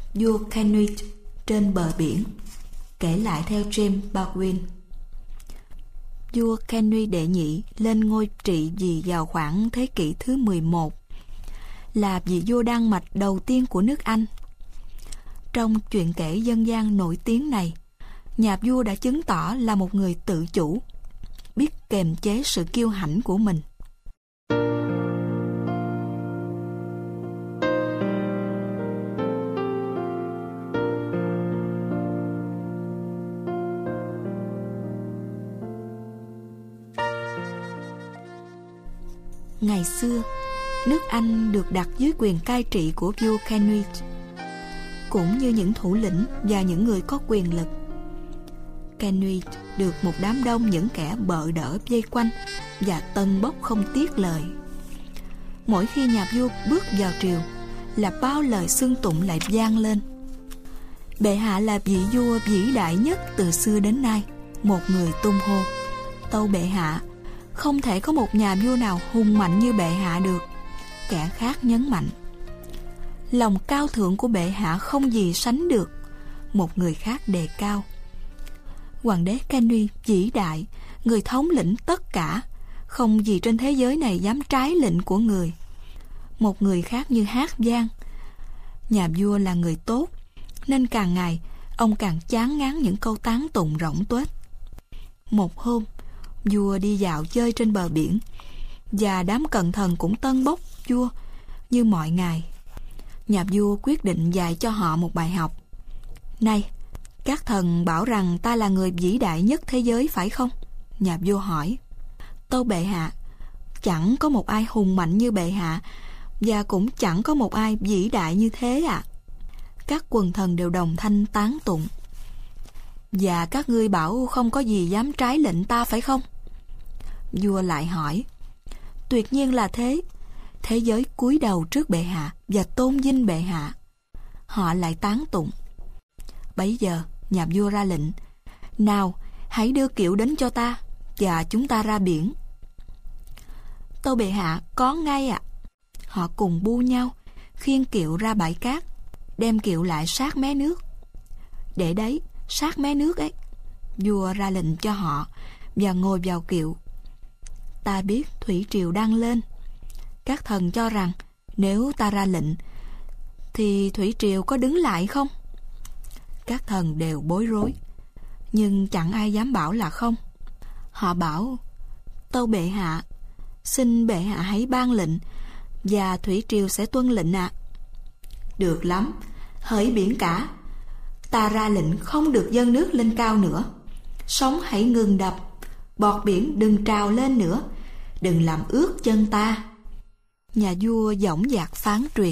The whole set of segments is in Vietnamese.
vua Canute trên bờ biển. Kể lại theo James Baldwin. Vua Henry đệ nhị lên ngôi trị vì vào khoảng thế kỷ thứ 11, là vị vua Đan Mạch đầu tiên của nước Anh. Trong chuyện kể dân gian nổi tiếng này, nhà vua đã chứng tỏ là một người tự chủ, biết kềm chế sự kiêu hãnh của mình. Ngày xưa, nước Anh được đặt dưới quyền cai trị của vua Canute, cũng như những thủ lĩnh và những người có quyền lực. Canute được một đám đông những kẻ bợ đỡ vây quanh và tâng bốc không tiếc lời. Mỗi khi nhà vua bước vào triều là bao lời xưng tụng lại vang lên. Bệ hạ là vị vua vĩ đại nhất từ xưa đến nay, một người tung hô. Tâu bệ hạ, không thể có một nhà vua nào hùng mạnh như bệ hạ được. Kẻ khác nhấn mạnh. Lòng cao thượng của bệ hạ không gì sánh được. Một người khác đề cao. Hoàng đế Henry vĩ đại, người thống lĩnh tất cả, không gì trên thế giới này dám trái lệnh của người. Một người khác như hát vang. Nhà vua là người tốt, nên càng ngày ông càng chán ngán những câu tán tụng rỗng tuếch. Một hôm, vua đi dạo chơi trên bờ biển, và đám cận thần cũng tân bốc vua như mọi ngày. Nhà vua quyết định dạy cho họ một bài học. Này, các thần bảo rằng ta là người vĩ đại nhất thế giới phải không? Nhà vua hỏi. Tâu bệ hạ, chẳng có một ai hùng mạnh như bệ hạ, và cũng chẳng có một ai vĩ đại như thế ạ. Các quần thần đều đồng thanh tán tụng. Và các ngươi bảo không có gì dám trái lệnh ta phải không? Vua lại hỏi. Tuyệt nhiên là thế. Thế giới cúi đầu trước bệ hạ và tôn vinh bệ hạ. Họ lại tán tụng. Bấy giờ nhà vua ra lệnh. Nào, hãy đưa kiệu đến cho ta, và chúng ta ra biển. Tâu bệ hạ, có ngay ạ. Họ cùng bu nhau, khiêng kiệu ra bãi cát, đem kiệu lại sát mé nước. Để đấy, sát mé nước ấy. Vua ra lệnh cho họ và ngồi vào kiệu. Ta biết thủy triều đang lên. Các thần cho rằng nếu ta ra lệnh thì thủy triều có đứng lại không? Các thần đều bối rối, nhưng chẳng ai dám bảo là không. Họ bảo, tâu bệ hạ, xin bệ hạ hãy ban lệnh, và thủy triều sẽ tuân lệnh ạ. Được lắm, hỡi biển cả, ta ra lệnh không được dâng nước lên cao nữa. Sóng hãy ngừng đập, bọt biển đừng trào lên nữa, đừng làm ướt chân ta. Nhà vua dõng dạc phán truyền.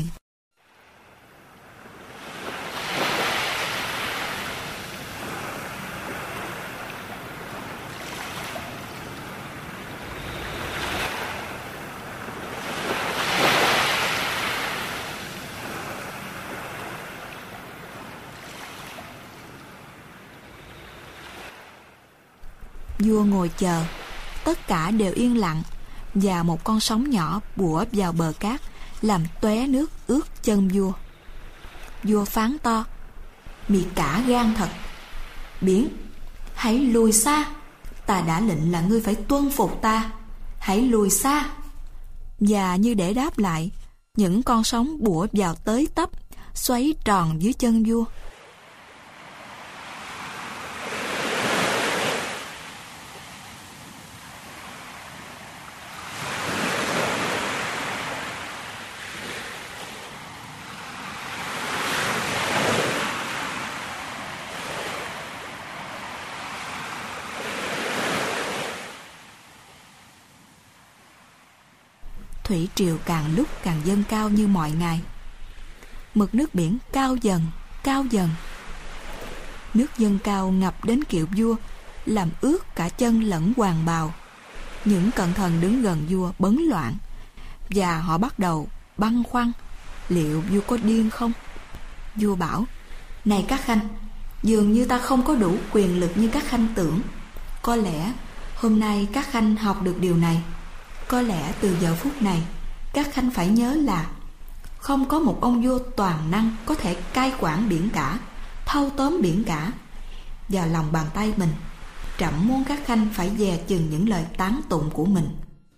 Vua ngồi chờ, tất cả đều yên lặng, và một con sóng nhỏ bủa vào bờ cát, làm tóe nước ướt chân vua. Vua phán to, mị cả gan thật. Biển, hãy lùi xa, ta đã lệnh là ngươi phải tuân phục ta, hãy lùi xa. Và như để đáp lại, những con sóng bủa vào tới tấp, xoáy tròn dưới chân vua. Thủy triều càng lúc càng dâng cao như mọi ngày. Mực nước biển cao dần, cao dần. Nước dâng cao ngập đến kiệu vua, làm ướt cả chân lẫn hoàng bào. Những cận thần đứng gần vua bấn loạn, và họ bắt đầu băn khoăn liệu vua có điên không. Vua bảo, này các khanh, dường như ta không có đủ quyền lực như các khanh tưởng. Có lẽ hôm nay các khanh học được điều này. Có lẽ từ giờ phút này các khanh phải nhớ là Không có một ông vua toàn năng có thể cai quản biển cả, thâu tóm biển cả. Vào lòng bàn tay mình, trẫm muốn các khanh phải dè chừng những lời tán tụng của mình.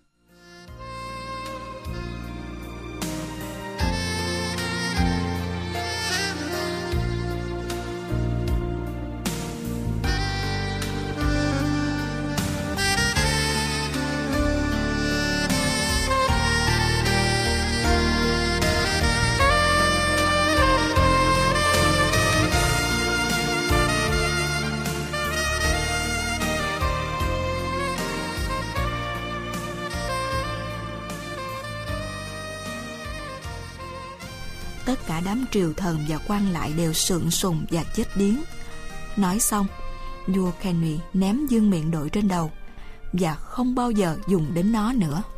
Tất cả đám triều thần và quan lại đều sượng sùng và chết điếng. Nói xong, vua Kenwy ném dương miệng đội trên đầu và không bao giờ dùng đến nó nữa.